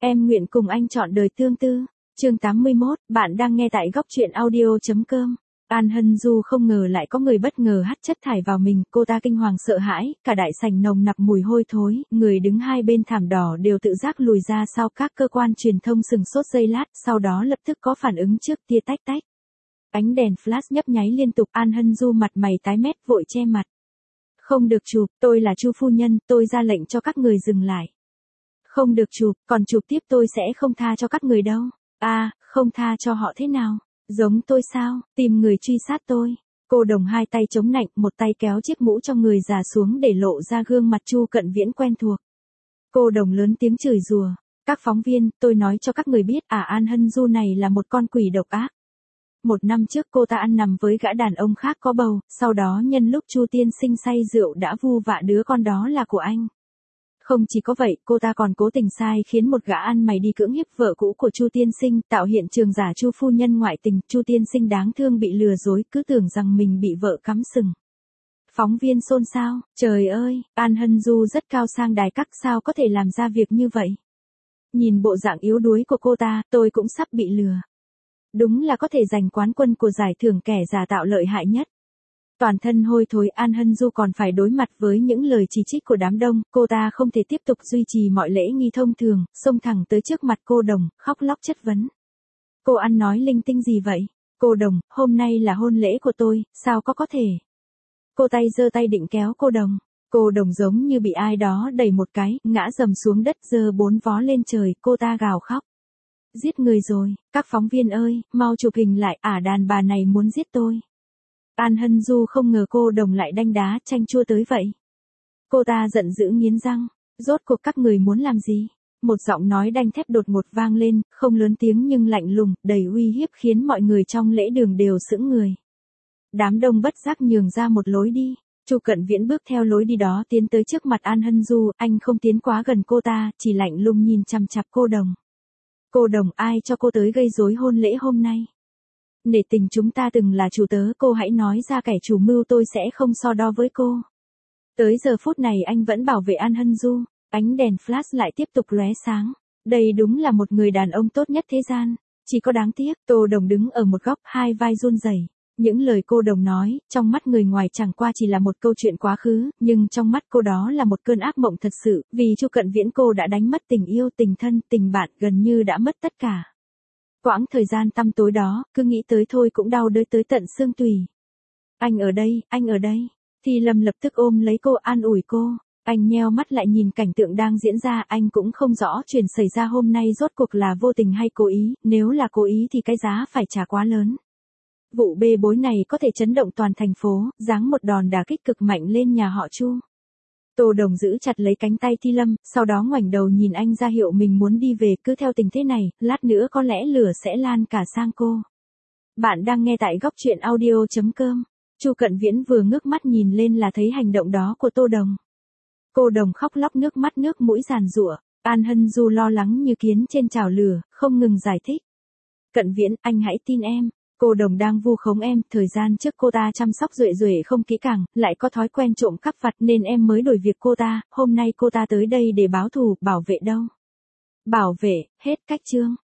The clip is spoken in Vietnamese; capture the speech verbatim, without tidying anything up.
Em nguyện cùng anh chọn đời tương tư. Chương tám mươi mốt, bạn đang nghe tại góc truyện audio.com. An Hân Du không ngờ lại có người bất ngờ hắt chất thải vào mình, cô ta kinh hoàng sợ hãi, cả đại sảnh nồng nặc mùi hôi thối, người đứng hai bên thảm đỏ đều tự giác lùi ra sau, các cơ quan truyền thông sừng sốt giây lát, sau đó lập tức có phản ứng trước tia tách tách. Ánh đèn flash nhấp nháy liên tục, An Hân Du mặt mày tái mét vội che mặt. Không được chụp, tôi là Chu phu nhân, tôi ra lệnh cho các người dừng lại. Không được chụp, còn chụp tiếp tôi sẽ không tha cho các người đâu. A, à, không tha cho họ thế nào? Giống tôi sao, tìm người truy sát tôi. Cô Đồng hai tay chống nạnh, một tay kéo chiếc mũ cho người già xuống để lộ ra gương mặt Chu Cận Viễn quen thuộc. Cô Đồng lớn tiếng chửi rủa. Các phóng viên, tôi nói cho các người biết, à An Hân Du này là một con quỷ độc ác. Một năm trước cô ta ăn nằm với gã đàn ông khác có bầu, sau đó nhân lúc Chu tiên sinh say rượu đã vu vạ đứa con đó là của anh. Không chỉ có vậy, cô ta còn cố tình sai khiến một gã ăn mày đi cưỡng hiếp vợ cũ của Chu tiên sinh, tạo hiện trường giả Chu phu nhân ngoại tình. Chu tiên sinh đáng thương bị lừa dối, cứ tưởng rằng mình bị vợ cắm sừng. Phóng viên xôn xao, trời ơi, An Hân Du rất cao sang đài các, sao có thể làm ra việc như vậy? Nhìn bộ dạng yếu đuối của cô ta, tôi cũng sắp bị lừa. Đúng là có thể giành quán quân của giải thưởng kẻ giả tạo lợi hại nhất. Toàn thân hôi thối, An Hân Du còn phải đối mặt với những lời chỉ trích của đám đông, cô ta không thể tiếp tục duy trì mọi lễ nghi thông thường, xông thẳng tới trước mặt cô Đồng, khóc lóc chất vấn. Cô ăn nói linh tinh gì vậy? Cô Đồng, hôm nay là hôn lễ của tôi, sao có có thể? Cô tay giơ tay định kéo cô Đồng. Cô Đồng giống như bị ai đó đẩy một cái, ngã rầm xuống đất, giơ bốn vó lên trời, cô ta gào khóc. Giết người rồi, các phóng viên ơi, mau chụp hình lại, ả đàn bà này muốn giết tôi. An Hân Du không ngờ cô Đồng lại đanh đá chanh chua tới vậy. Cô ta giận dữ nghiến răng, rốt cuộc các người muốn làm gì? Một giọng nói đanh thép đột ngột vang lên, không lớn tiếng nhưng lạnh lùng, đầy uy hiếp khiến mọi người trong lễ đường đều sững người. Đám đông bất giác nhường ra một lối đi. Chu Cận Viễn bước theo lối đi đó tiến tới trước mặt An Hân Du, anh không tiến quá gần cô ta, chỉ lạnh lùng nhìn chằm chằm cô Đồng. Cô Đồng, ai cho cô tới gây rối hôn lễ hôm nay? Nể tình chúng ta từng là chủ tớ, cô hãy nói ra kẻ chủ mưu, tôi sẽ không so đo với cô. Tới giờ phút này anh vẫn bảo vệ An Hân Du, ánh đèn flash lại tiếp tục lóe sáng. Đây đúng là một người đàn ông tốt nhất thế gian, chỉ có đáng tiếc, Tô Đồng đứng ở một góc, hai vai run rẩy. Những lời cô Đồng nói, trong mắt người ngoài chẳng qua chỉ là một câu chuyện quá khứ, nhưng trong mắt cô đó là một cơn ác mộng thật sự, vì Chu Cận Viễn cô đã đánh mất tình yêu, tình thân, tình bạn, gần như đã mất tất cả. Quãng thời gian tăm tối đó, cứ nghĩ tới thôi cũng đau đớn tới tận xương tủy. Anh ở đây, anh ở đây. Thi Lâm lập tức ôm lấy cô, an ủi cô. Anh nheo mắt lại nhìn cảnh tượng đang diễn ra, anh cũng không rõ chuyện xảy ra hôm nay rốt cuộc là vô tình hay cố ý, nếu là cố ý thì cái giá phải trả quá lớn. Vụ bê bối này có thể chấn động toàn thành phố, giáng một đòn đả kích cực mạnh lên nhà họ Chu. Tô Đồng giữ chặt lấy cánh tay Thi Lâm, sau đó ngoảnh đầu nhìn anh ra hiệu mình muốn đi về, cứ theo tình thế này, lát nữa có lẽ lửa sẽ lan cả sang cô. Bạn đang nghe tại góc truyện audio.com. Chu Cận Viễn vừa ngước mắt nhìn lên là thấy hành động đó của Tô Đồng. Cô Đồng khóc lóc nước mắt nước mũi giàn giụa, An Hân Du lo lắng như kiến trên chảo lửa, không ngừng giải thích. Cận Viễn, anh hãy tin em. Cô Đồng đang vu khống em, thời gian trước cô ta chăm sóc Duệ Duệ không kỹ càng, lại có thói quen trộm cắp vặt nên em mới đổi việc cô ta, hôm nay cô ta tới đây để báo thù, bảo vệ đâu? Bảo vệ, hết cách chương.